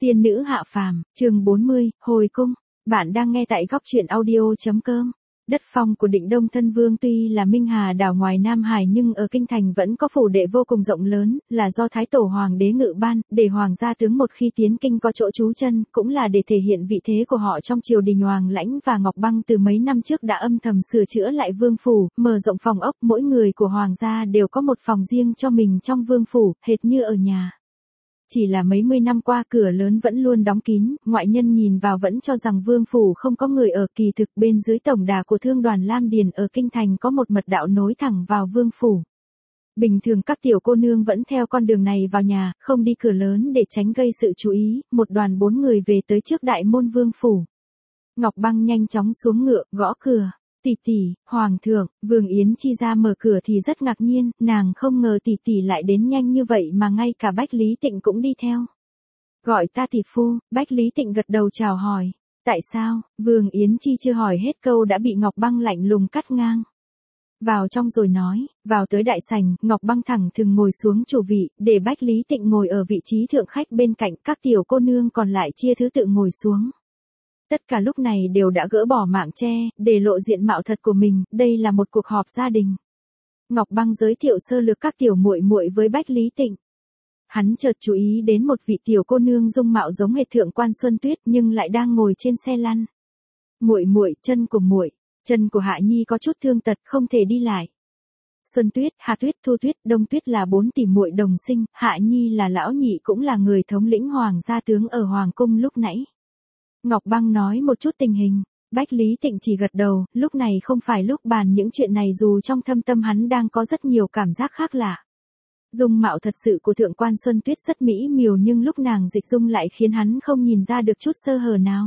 Tiên nữ hạ phàm, chương 40, hồi cung. Bạn đang nghe tại góc truyện audio.com. Đất phong của Định Đông Thân Vương tuy là Minh Hà đảo ngoài Nam Hải nhưng ở kinh thành vẫn có phủ đệ vô cùng rộng lớn, là do Thái Tổ Hoàng đế ngự ban, để hoàng gia tướng một khi tiến kinh có chỗ trú chân, cũng là để thể hiện vị thế của họ trong triều đình. Hoàng Lãnh và Ngọc Băng từ mấy năm trước đã âm thầm sửa chữa lại vương phủ, mở rộng phòng ốc, mỗi người của hoàng gia đều có một phòng riêng cho mình trong vương phủ, hệt như ở nhà. Chỉ là mấy mươi năm qua cửa lớn vẫn luôn đóng kín, ngoại nhân nhìn vào vẫn cho rằng vương phủ không có người ở, kỳ thực bên dưới tổng đà của thương đoàn Lam Điền ở kinh thành có một mật đạo nối thẳng vào vương phủ. Bình thường các tiểu cô nương vẫn theo con đường này vào nhà, không đi cửa lớn để tránh gây sự chú ý. Một đoàn 4 người về tới trước đại môn vương phủ. Ngọc Băng nhanh chóng xuống ngựa, gõ cửa. Tỷ tỷ, hoàng thượng. Vương Yến Chi ra mở cửa thì rất ngạc nhiên, nàng không ngờ tỷ tỷ lại đến nhanh như vậy mà ngay cả Bách Lý Tịnh cũng đi theo. Gọi ta tỷ phu. Bách Lý Tịnh gật đầu chào hỏi. Tại sao? Vương Yến Chi chưa hỏi hết câu đã bị Ngọc Băng lạnh lùng cắt ngang. Vào trong rồi nói. Vào tới đại sảnh, Ngọc Băng thẳng thừng ngồi xuống chủ vị, để Bách Lý Tịnh ngồi ở vị trí thượng khách bên cạnh, các tiểu cô nương còn lại chia thứ tự ngồi xuống. Tất cả lúc này đều đã gỡ bỏ mạng che, để lộ diện mạo thật của mình, đây là một cuộc họp gia đình. Ngọc Băng giới thiệu sơ lược các tiểu muội muội với Bách Lý Tịnh. Hắn chợt chú ý đến một vị tiểu cô nương dung mạo giống hệt thượng quan Xuân Tuyết nhưng lại đang ngồi trên xe lăn. Muội muội, chân của Hạ Nhi có chút thương tật không thể đi lại. Xuân Tuyết, Hạ Tuyết, Thu Tuyết, Đông Tuyết là 4 tỷ muội đồng sinh, Hạ Nhi là lão nhị cũng là người thống lĩnh hoàng gia tướng ở hoàng cung lúc nãy. Ngọc Băng nói một chút tình hình, Bách Lý Tịnh chỉ gật đầu, lúc này không phải lúc bàn những chuyện này dù trong thâm tâm hắn đang có rất nhiều cảm giác khác lạ. Dung mạo thật sự của thượng quan Xuân Tuyết rất mỹ miều nhưng lúc nàng dịch dung lại khiến hắn không nhìn ra được chút sơ hở nào.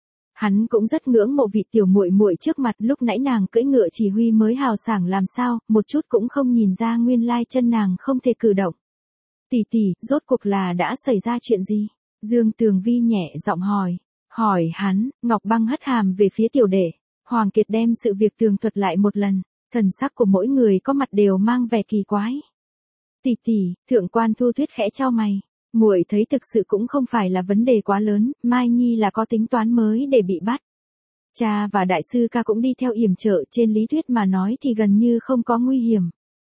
Hắn cũng rất ngưỡng mộ vị tiểu muội muội trước mặt, lúc nãy nàng cưỡi ngựa chỉ huy mới hào sảng làm sao, một chút cũng không nhìn ra nguyên lai chân nàng không thể cử động. Tỷ tỷ, rốt cuộc là đã xảy ra chuyện gì? Dương Tường Vi nhẹ giọng hỏi. Hỏi hắn, Ngọc Băng hất hàm về phía tiểu đệ. Hoàng Kiệt đem sự việc tường thuật lại một lần, thần sắc của mỗi người có mặt đều mang vẻ kỳ quái. Tỷ tỷ, thượng quan Thu Tuyết khẽ chau mày. Muội thấy thực sự cũng không phải là vấn đề quá lớn, Mai Nhi là có tính toán mới để bị bắt. Cha và đại sư ca cũng đi theo yểm trợ, trên lý thuyết mà nói thì gần như không có nguy hiểm.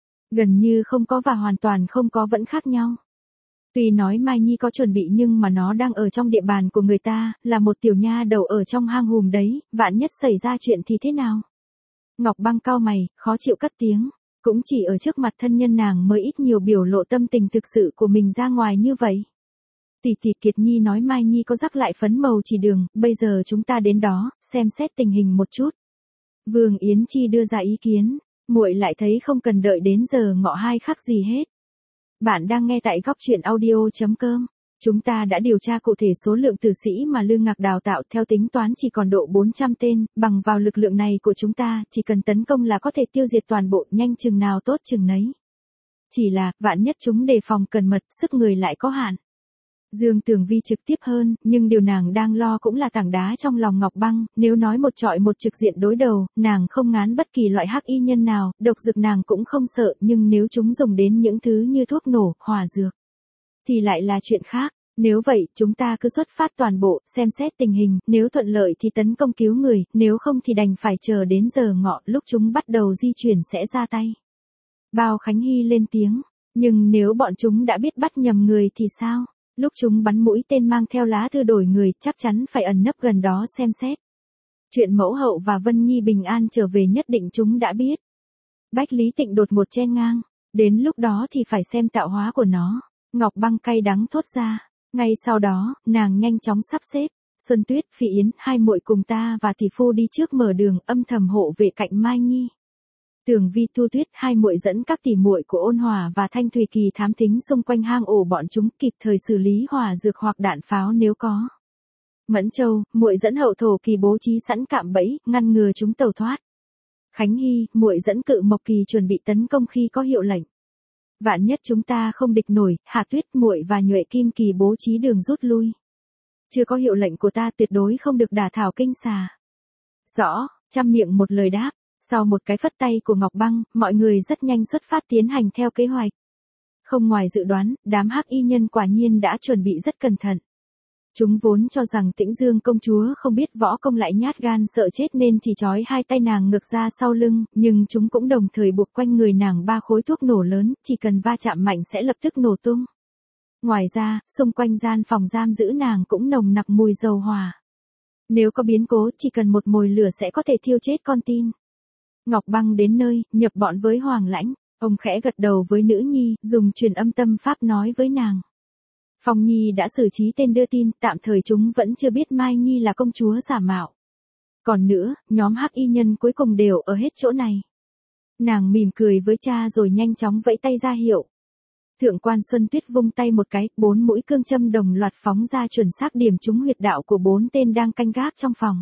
Gần như không có và hoàn toàn không có vẫn khác nhau. Tuy nói Mai Nhi có chuẩn bị nhưng mà nó đang ở trong địa bàn của người ta, là một tiểu nha đầu ở trong hang hùm đấy, vạn nhất xảy ra chuyện thì thế nào? Ngọc Băng cau mày, khó chịu cất tiếng, cũng chỉ ở trước mặt thân nhân nàng mới ít nhiều biểu lộ tâm tình thực sự của mình ra ngoài như vậy. Tỷ tỷ Kiệt Nhi nói Mai Nhi có rắc lại phấn màu chỉ đường, bây giờ chúng ta đến đó, xem xét tình hình một chút. Vương Yến Chi đưa ra ý kiến, muội lại thấy không cần đợi đến giờ ngọ hai khắc gì hết. Bạn đang nghe tại góc truyện audio.com. Chúng ta đã điều tra cụ thể số lượng tử sĩ mà Lương Ngạc đào tạo, theo tính toán chỉ còn độ 400 tên, bằng vào lực lượng này của chúng ta, chỉ cần tấn công là có thể tiêu diệt toàn bộ, nhanh chừng nào tốt chừng nấy. Chỉ là, vạn nhất chúng đề phòng cẩn mật, sức người lại có hạn. Dương Tường Vi trực tiếp hơn, nhưng điều nàng đang lo cũng là tảng đá trong lòng Ngọc Băng, nếu nói một trọi một trực diện đối đầu, nàng không ngán bất kỳ loại hắc y nhân nào, độc dược nàng cũng không sợ, nhưng nếu chúng dùng đến những thứ như thuốc nổ, hỏa dược, thì lại là chuyện khác. Nếu vậy, chúng ta cứ xuất phát toàn bộ, xem xét tình hình, nếu thuận lợi thì tấn công cứu người, nếu không thì đành phải chờ đến giờ ngọ, lúc chúng bắt đầu di chuyển sẽ ra tay. Bao Khánh Hy lên tiếng, nhưng nếu bọn chúng đã biết bắt nhầm người thì sao? Lúc chúng bắn mũi tên mang theo lá thư đổi người, chắc chắn phải ẩn nấp gần đó xem xét. Chuyện mẫu hậu và Vân Nhi bình an trở về nhất định chúng đã biết. Bách Lý Tịnh đột một chen ngang, đến lúc đó thì phải xem tạo hóa của nó. Ngọc Băng cay đắng thốt ra. Ngay sau đó, nàng nhanh chóng sắp xếp. Xuân Tuyết, Phi Yến, hai muội cùng ta và tỷ phu đi trước mở đường, âm thầm hộ vệ cạnh Mai Nhi. Tường Vi, Thu Tuyết, hai muội dẫn các tỷ muội của Ôn Hòa và Thanh Thùy Kỳ thám thính xung quanh hang ổ bọn chúng, kịp thời xử lý hỏa dược hoặc đạn pháo nếu có. Mẫn Châu, muội dẫn Hậu Thổ Kỳ bố trí sẵn cạm bẫy, ngăn ngừa chúng tẩu thoát. Khánh Hy, muội dẫn Cự Mộc Kỳ chuẩn bị tấn công khi có hiệu lệnh. Vạn nhất chúng ta không địch nổi, Hạ Tuyết, muội và Nhuệ Kim Kỳ bố trí đường rút lui. Chưa có hiệu lệnh của ta tuyệt đối không được đả thảo kinh xà. Rõ, trăm miệng một lời đáp. Sau một cái phất tay của Ngọc Băng, mọi người rất nhanh xuất phát tiến hành theo kế hoạch. Không ngoài dự đoán, đám hắc y nhân quả nhiên đã chuẩn bị rất cẩn thận. Chúng vốn cho rằng Tĩnh Dương công chúa không biết võ công lại nhát gan sợ chết nên chỉ trói hai tay nàng ngược ra sau lưng, nhưng chúng cũng đồng thời buộc quanh người nàng 3 khối thuốc nổ lớn, chỉ cần va chạm mạnh sẽ lập tức nổ tung. Ngoài ra, xung quanh gian phòng giam giữ nàng cũng nồng nặc mùi dầu hỏa. Nếu có biến cố chỉ cần một mồi lửa sẽ có thể thiêu chết con tin. Ngọc Băng đến nơi, nhập bọn với Hoàng Lãnh, ông khẽ gật đầu với nữ nhi, dùng truyền âm tâm pháp nói với nàng. Phong Nhi đã xử trí tên đưa tin, tạm thời chúng vẫn chưa biết Mai Nhi là công chúa giả mạo. Còn nữa, nhóm hắc y nhân cuối cùng đều ở hết chỗ này. Nàng mỉm cười với cha rồi nhanh chóng vẫy tay ra hiệu. Thượng quan Xuân Tuyết vung tay một cái, 4 mũi cương châm đồng loạt phóng ra chuẩn xác điểm trúng huyệt đạo của 4 tên đang canh gác trong phòng.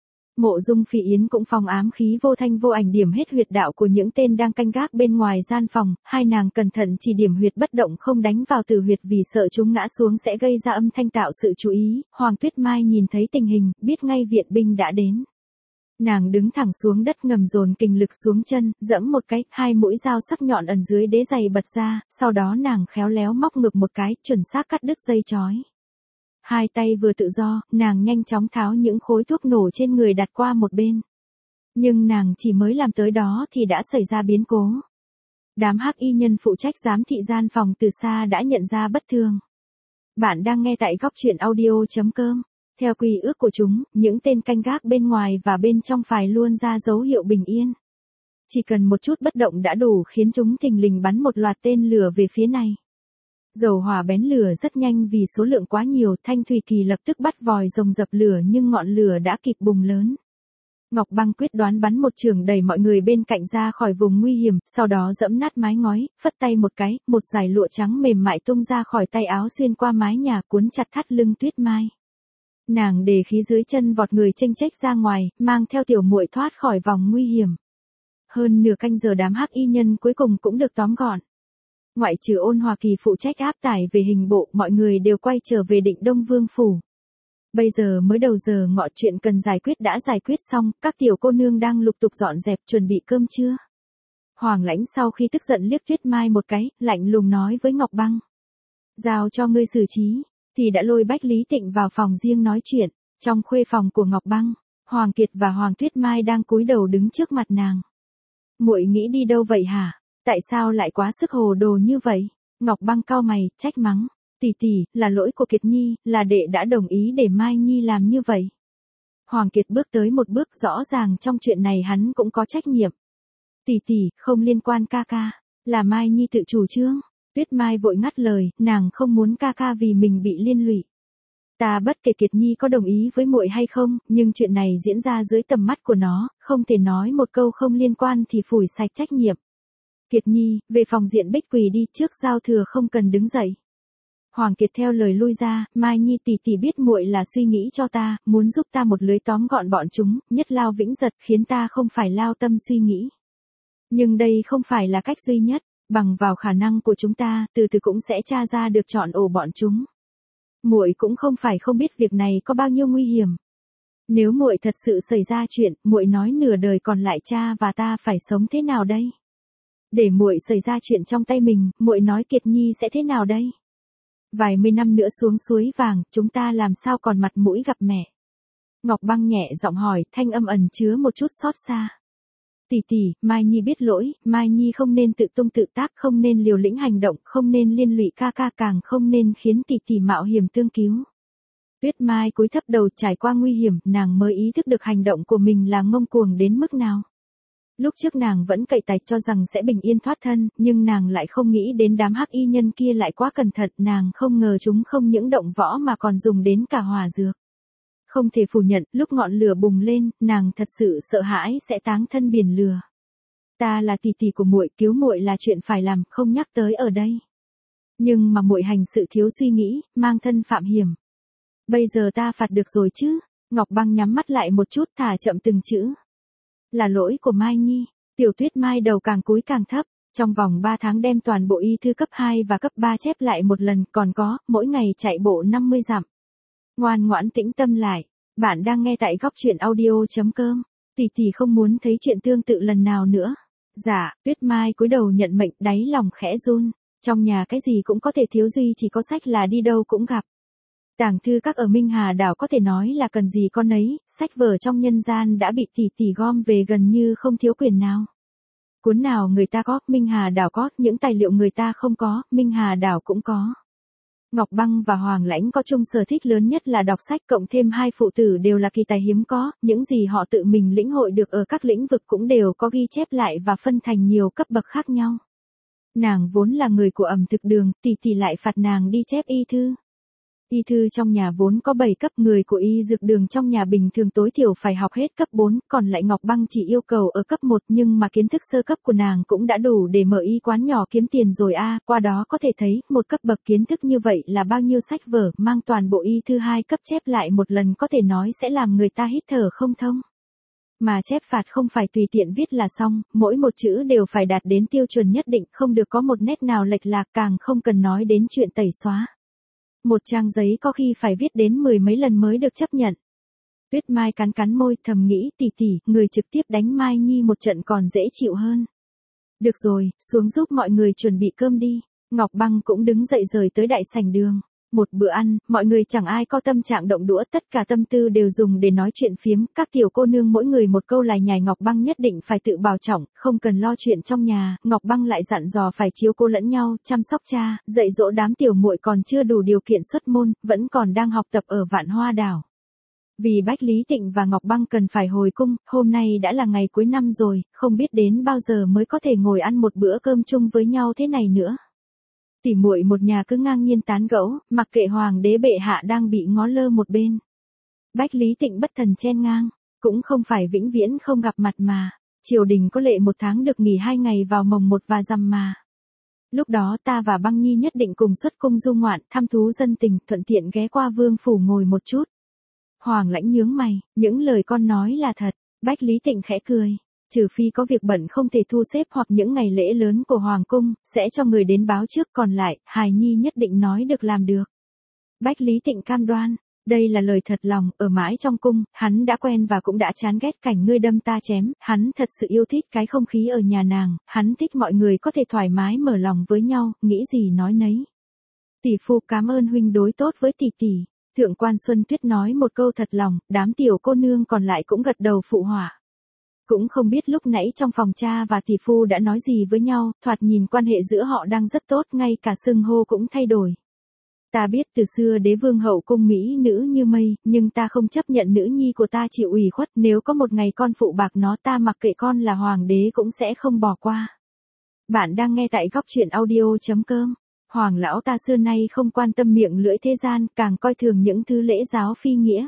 Mộ Dung Phi Yến cũng phòng ám khí vô thanh vô ảnh điểm hết huyệt đạo của những tên đang canh gác bên ngoài gian phòng, hai nàng cẩn thận chỉ điểm huyệt bất động không đánh vào tử huyệt vì sợ chúng ngã xuống sẽ gây ra âm thanh tạo sự chú ý. Hoàng Tuyết Mai nhìn thấy tình hình, biết ngay viện binh đã đến. Nàng đứng thẳng xuống đất ngầm dồn kình lực xuống chân, giẫm một cái, 2 mũi dao sắc nhọn ẩn dưới đế giày bật ra, sau đó nàng khéo léo móc ngực một cái, chuẩn xác cắt đứt dây chói. Hai tay vừa tự do, nàng nhanh chóng tháo những khối thuốc nổ trên người đặt qua một bên. Nhưng nàng chỉ mới làm tới đó thì đã xảy ra biến cố. Đám hắc y nhân phụ trách giám thị gian phòng từ xa đã nhận ra bất thường. Bạn đang nghe tại góc truyện audio.com. Theo quy ước của chúng, những tên canh gác bên ngoài và bên trong phải luôn ra dấu hiệu bình yên. Chỉ cần một chút bất động đã đủ khiến chúng thình lình bắn một loạt tên lửa về phía này. Dầu hỏa bén lửa rất nhanh vì số lượng quá nhiều, Thanh Thủy Kỳ lập tức bắt vòi rồng dập lửa nhưng ngọn lửa đã kịp bùng lớn. Ngọc Băng quyết đoán bắn một chưởng đẩy mọi người bên cạnh ra khỏi vùng nguy hiểm, sau đó giẫm nát mái ngói, phất tay một cái, một dải lụa trắng mềm mại tung ra khỏi tay áo xuyên qua mái nhà cuốn chặt thắt lưng Tuyết Mai. Nàng để khí dưới chân vọt người chênh chếch ra ngoài, mang theo tiểu muội thoát khỏi vòng nguy hiểm. Hơn nửa canh giờ đám hắc y nhân cuối cùng cũng được tóm gọn. Ngoại trừ Ôn Hòa Kỳ phụ trách áp tải về hình bộ, mọi người đều quay trở về Định Đông Vương phủ. Bây giờ mới đầu giờ ngọ, chuyện cần giải quyết đã giải quyết xong, các tiểu cô nương đang lục tục dọn dẹp chuẩn bị cơm trưa. Hoàng Lãnh sau khi tức giận liếc Tuyết Mai một cái, lạnh lùng nói với Ngọc Băng. Giao cho ngươi xử trí, thì đã lôi Bách Lý Tịnh vào phòng riêng nói chuyện. Trong khuê phòng của Ngọc Băng, Hoàng Kiệt và Hoàng Tuyết Mai đang cúi đầu đứng trước mặt nàng. Muội nghĩ đi đâu vậy hả? Tại sao lại quá sức hồ đồ như vậy? Ngọc Băng cau mày, trách mắng. Tỷ tỷ, là lỗi của Kiệt Nhi, là đệ đã đồng ý để Mai Nhi làm như vậy. Hoàng Kiệt bước tới một bước, rõ ràng trong chuyện này hắn cũng có trách nhiệm. Tỷ tỷ, không liên quan ca ca, là Mai Nhi tự chủ trương. Tuyết Mai vội ngắt lời, nàng không muốn ca ca vì mình bị liên lụy. Ta bất kể Kiệt Nhi có đồng ý với muội hay không, nhưng chuyện này diễn ra dưới tầm mắt của nó, không thể nói một câu không liên quan thì phủi sạch trách nhiệm. Kiệt Nhi, về phòng diện Bích quỳ đi, trước giao thừa không cần đứng dậy. Hoàng Kiệt theo lời lui ra, Mai Nhi tỷ tỷ biết muội là suy nghĩ cho ta, muốn giúp ta một lưới tóm gọn bọn chúng, nhất lao vĩnh giật khiến ta không phải lao tâm suy nghĩ. Nhưng đây không phải là cách duy nhất, bằng vào khả năng của chúng ta, từ từ cũng sẽ tra ra được chọn ổ bọn chúng. Muội cũng không phải không biết việc này có bao nhiêu nguy hiểm. Nếu muội thật sự xảy ra chuyện, muội nói nửa đời còn lại cha và ta phải sống thế nào đây? Để muội xảy ra chuyện trong tay mình, muội nói Kiệt Nhi sẽ thế nào đây? Vài mươi năm nữa xuống suối vàng, chúng ta làm sao còn mặt mũi gặp mẹ? Ngọc Băng nhẹ giọng hỏi, thanh âm ẩn chứa một chút xót xa. Tỷ tỷ, Mai Nhi biết lỗi, Mai Nhi không nên tự tung tự tác, không nên liều lĩnh hành động, không nên liên lụy ca ca, càng không nên khiến tỷ tỷ mạo hiểm tương cứu. Tuyết Mai cúi thấp đầu, trải qua nguy hiểm, nàng mới ý thức được hành động của mình là ngông cuồng đến mức nào. Lúc trước nàng vẫn cậy tài cho rằng sẽ bình yên thoát thân, nhưng nàng lại không nghĩ đến đám hắc y nhân kia lại quá cẩn thận, nàng không ngờ chúng không những động võ mà còn dùng đến cả hỏa dược. Không thể phủ nhận, lúc ngọn lửa bùng lên, nàng thật sự sợ hãi sẽ táng thân biển lửa. Ta là tỷ tỷ của muội, cứu muội là chuyện phải làm, không nhắc tới ở đây. Nhưng mà muội hành sự thiếu suy nghĩ, mang thân phạm hiểm. Bây giờ ta phạt được rồi chứ? Ngọc Băng nhắm mắt lại một chút, thả chậm từng chữ. Là lỗi của Mai Nhi. Tiểu Tuyết Mai đầu càng cúi càng thấp. Trong vòng 3 tháng đem toàn bộ y thư cấp 2 và cấp 3 chép lại một lần, còn có, mỗi ngày chạy bộ 50 dặm. Ngoan ngoãn tĩnh tâm lại. Bạn đang nghe tại góc truyện audio.com. Tỷ tỷ không muốn thấy chuyện tương tự lần nào nữa. Dạ, Tuyết Mai cúi đầu nhận mệnh, đáy lòng khẽ run. Trong nhà cái gì cũng có thể thiếu, duy chỉ có sách là đi đâu cũng gặp. Tàng thư các ở Minh Hà đảo có thể nói là cần gì con ấy, sách vở trong nhân gian đã bị tỷ tỷ gom về gần như không thiếu quyển nào. Cuốn nào người ta có, Minh Hà đảo có, những tài liệu người ta không có, Minh Hà đảo cũng có. Ngọc Băng và Hoàng Lãnh có chung sở thích lớn nhất là đọc sách, cộng thêm hai phụ tử đều là kỳ tài hiếm có, những gì họ tự mình lĩnh hội được ở các lĩnh vực cũng đều có ghi chép lại và phân thành nhiều cấp bậc khác nhau. Nàng vốn là người của ẩm thực đường, tỷ tỷ lại phạt nàng đi chép y thư. Y thư trong nhà vốn có 7 cấp, người của y dược đường trong nhà bình thường tối thiểu phải học hết cấp 4, còn lại Ngọc Băng chỉ yêu cầu ở cấp 1, nhưng mà kiến thức sơ cấp của nàng cũng đã đủ để mở y quán nhỏ kiếm tiền rồi a. Qua đó có thể thấy, một cấp bậc kiến thức như vậy là bao nhiêu sách vở, mang toàn bộ y thư 2 cấp chép lại một lần có thể nói sẽ làm người ta hít thở không thông. Mà chép phạt không phải tùy tiện viết là xong, mỗi một chữ đều phải đạt đến tiêu chuẩn nhất định, không được có một nét nào lệch lạc, càng không cần nói đến chuyện tẩy xóa. Một trang giấy có khi phải viết đến 10 mấy lần mới được chấp nhận. Tuyết Mai cắn cắn môi, thầm nghĩ, tỷ tỷ, người trực tiếp đánh Mai Nhi một trận còn dễ chịu hơn. Được rồi, xuống giúp mọi người chuẩn bị cơm đi. Ngọc Băng cũng đứng dậy rời tới đại sảnh đường. Một bữa ăn, mọi người chẳng ai có tâm trạng động đũa, tất cả tâm tư đều dùng để nói chuyện phiếm, các tiểu cô nương mỗi người một câu lải nhải. Ngọc Băng nhất định phải tự bảo trọng, không cần lo chuyện trong nhà, Ngọc Băng lại dặn dò phải chiếu cố lẫn nhau, chăm sóc cha, dạy dỗ đám tiểu muội còn chưa đủ điều kiện xuất môn, vẫn còn đang học tập ở Vạn Hoa đảo. Vì Bách Lý Tịnh và Ngọc Băng cần phải hồi cung, hôm nay đã là ngày cuối năm rồi, không biết đến bao giờ mới có thể ngồi ăn một bữa cơm chung với nhau thế này nữa. Tỉ muội một nhà cứ ngang nhiên tán gẫu, mặc kệ hoàng đế bệ hạ đang bị ngó lơ một bên. Bách Lý Tịnh bất thần chen ngang, cũng không phải vĩnh viễn không gặp mặt mà, triều đình có lệ 1 tháng được nghỉ 2 ngày vào mồng 1 và rằm mà. Lúc đó ta và Băng Nhi nhất định cùng xuất cung du ngoạn, thăm thú dân tình, thuận tiện ghé qua vương phủ ngồi một chút. Hoàng Lãnh nhướng mày, những lời con nói là thật. Bách Lý Tịnh khẽ cười. Trừ phi có việc bận không thể thu xếp hoặc những ngày lễ lớn của Hoàng cung, sẽ cho người đến báo trước, còn lại, hài nhi nhất định nói được làm được. Bách Lý Tịnh cam đoan, đây là lời thật lòng, ở mãi trong cung, hắn đã quen và cũng đã chán ghét cảnh ngươi đâm ta chém, hắn thật sự yêu thích cái không khí ở nhà nàng, hắn thích mọi người có thể thoải mái mở lòng với nhau, nghĩ gì nói nấy. Tỷ phu cảm ơn huynh đối tốt với tỷ tỷ. Thượng quan Xuân Tuyết nói một câu thật lòng, đám tiểu cô nương còn lại cũng gật đầu phụ họa. Cũng không biết lúc nãy trong phòng cha và tỷ phu đã nói gì với nhau, thoạt nhìn quan hệ giữa họ đang rất tốt, ngay cả xưng hô cũng thay đổi. Ta biết từ xưa đế vương hậu cung mỹ nữ như mây, nhưng ta không chấp nhận nữ nhi của ta chịu ủy khuất, nếu có một ngày con phụ bạc nó, ta mặc kệ con là hoàng đế cũng sẽ không bỏ qua. Bạn đang nghe tại góc truyện audio.com. Hoàng lão ta xưa nay không quan tâm miệng lưỡi thế gian, càng coi thường những thứ lễ giáo phi nghĩa.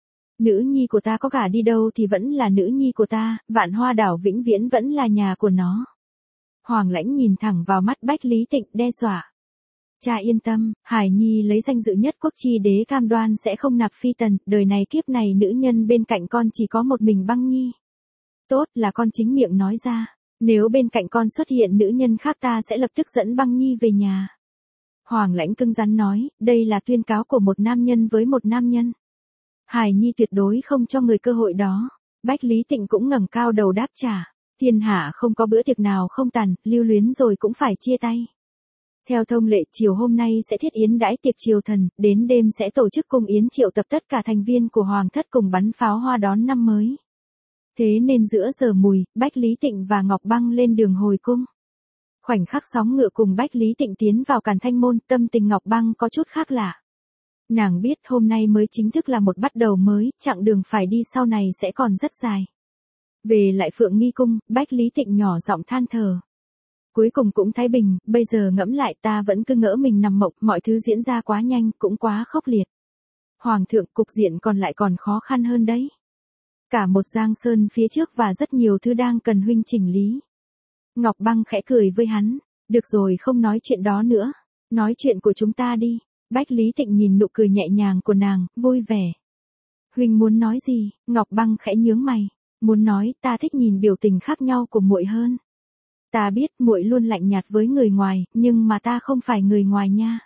Nữ nhi của ta có gả đi đâu thì vẫn là nữ nhi của ta, Vạn Hoa đảo vĩnh viễn vẫn là nhà của nó. Hoàng Lãnh nhìn thẳng vào mắt Bách Lý Tịnh, đe dọa. Cha yên tâm, Hải Nhi lấy danh dự nhất quốc chi đế cam đoan sẽ không nạp phi tần, đời này kiếp này nữ nhân bên cạnh con chỉ có một mình Băng Nhi. Tốt là con chính miệng nói ra, nếu bên cạnh con xuất hiện nữ nhân khác ta sẽ lập tức dẫn Băng Nhi về nhà. Hoàng Lãnh cứng rắn nói, đây là tuyên cáo của một nam nhân với một nam nhân. Hải Nhi tuyệt đối không cho người cơ hội đó. Bách Lý Tịnh cũng ngẩng cao đầu đáp trả. Thiên hạ không có bữa tiệc nào không tàn, lưu luyến rồi cũng phải chia tay. Theo thông lệ, chiều hôm nay sẽ thiết yến đãi tiệc triều thần, đến đêm sẽ tổ chức cung yến triệu tập tất cả thành viên của Hoàng thất cùng bắn pháo hoa đón năm mới. Thế nên giữa giờ mùi, Bách Lý Tịnh và Ngọc Băng lên đường hồi cung. Khoảnh khắc sóng ngựa cùng Bách Lý Tịnh tiến vào Càn Thanh môn, tâm tình Ngọc Băng có chút khác lạ. Nàng biết hôm nay mới chính thức là một bắt đầu mới, chặng đường phải đi sau này sẽ còn rất dài. Về lại Phượng Nghi cung, Bách Lý Tịnh nhỏ giọng than thở. Cuối cùng cũng thái bình, bây giờ ngẫm lại ta vẫn cứ ngỡ mình nằm mộng, mọi thứ diễn ra quá nhanh, cũng quá khốc liệt. Hoàng thượng, cục diện còn lại còn khó khăn hơn đấy. Cả một giang sơn phía trước và rất nhiều thứ đang cần huynh chỉnh lý. Ngọc Băng khẽ cười với hắn, được rồi không nói chuyện đó nữa, nói chuyện của chúng ta đi. Bách Lý Tịnh nhìn nụ cười nhẹ nhàng của nàng, vui vẻ. Huynh muốn nói gì? Ngọc Băng khẽ nhướng mày, muốn nói ta thích nhìn biểu tình khác nhau của muội hơn. Ta biết muội luôn lạnh nhạt với người ngoài, nhưng mà ta không phải người ngoài nha.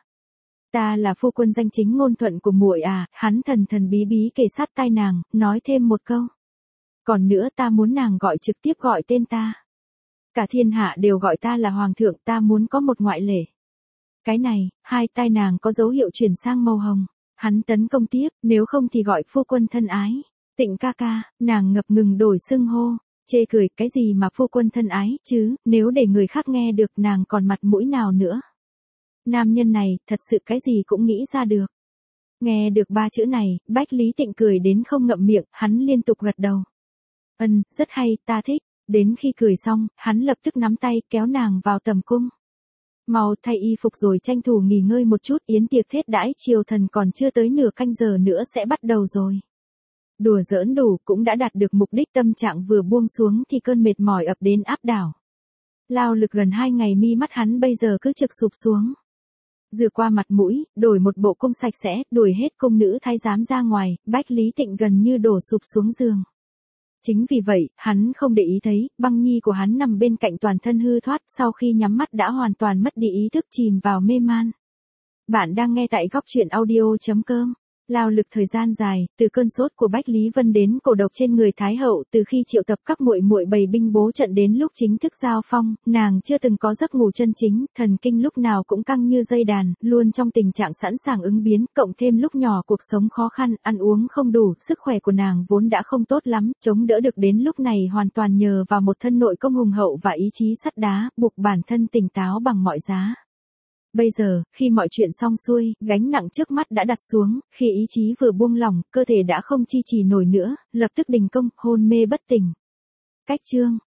Ta là phu quân danh chính ngôn thuận của muội à, hắn thần thần bí bí kề sát tai nàng, nói thêm một câu. Còn nữa ta muốn nàng gọi trực tiếp gọi tên ta. Cả thiên hạ đều gọi ta là hoàng thượng, ta muốn có một ngoại lệ. Cái này, hai tai nàng có dấu hiệu chuyển sang màu hồng. Hắn tấn công tiếp, nếu không thì gọi phu quân thân ái. Tịnh ca ca, nàng ngập ngừng đổi xưng hô. Chê cười, cái gì mà phu quân thân ái chứ, nếu để người khác nghe được nàng còn mặt mũi nào nữa. Nam nhân này, thật sự cái gì cũng nghĩ ra được. Nghe được ba chữ này, Bách Lý Tịnh cười đến không ngậm miệng, hắn liên tục gật đầu. Rất hay, ta thích. Đến khi cười xong, hắn lập tức nắm tay kéo nàng vào tầm cung. Mau thay y phục rồi tranh thủ nghỉ ngơi một chút, yến tiệc thiết đãi triều thần còn chưa tới nửa canh giờ nữa sẽ bắt đầu rồi. Đùa giỡn đủ cũng đã đạt được mục đích, tâm trạng vừa buông xuống thì cơn mệt mỏi ập đến áp đảo. Lao lực gần 2 ngày, mi mắt hắn bây giờ cứ trực sụp xuống. Rửa qua mặt mũi, đổi một bộ cung sạch sẽ, đuổi hết cung nữ thái giám ra ngoài, Bách Lý Tịnh gần như đổ sụp xuống giường. Chính vì vậy, hắn không để ý thấy, băng nhi của hắn nằm bên cạnh toàn thân hư thoát, sau khi nhắm mắt đã hoàn toàn mất đi ý thức, chìm vào mê man. Bạn đang nghe tại góc truyện audio.com. Lao lực thời gian dài, từ cơn sốt của Bách Lý Vân đến cổ độc trên người Thái hậu, từ khi triệu tập các muội muội bày binh bố trận đến lúc chính thức giao phong, nàng chưa từng có giấc ngủ chân chính, thần kinh lúc nào cũng căng như dây đàn, luôn trong tình trạng sẵn sàng ứng biến, cộng thêm lúc nhỏ cuộc sống khó khăn, ăn uống không đủ, sức khỏe của nàng vốn đã không tốt lắm, chống đỡ được đến lúc này hoàn toàn nhờ vào một thân nội công hùng hậu và ý chí sắt đá, buộc bản thân tỉnh táo bằng mọi giá. Bây giờ, khi mọi chuyện xong xuôi, gánh nặng trước mắt đã đặt xuống, khi ý chí vừa buông lỏng, cơ thể đã không chi trì nổi nữa, lập tức đình công, hôn mê bất tỉnh. Cách chương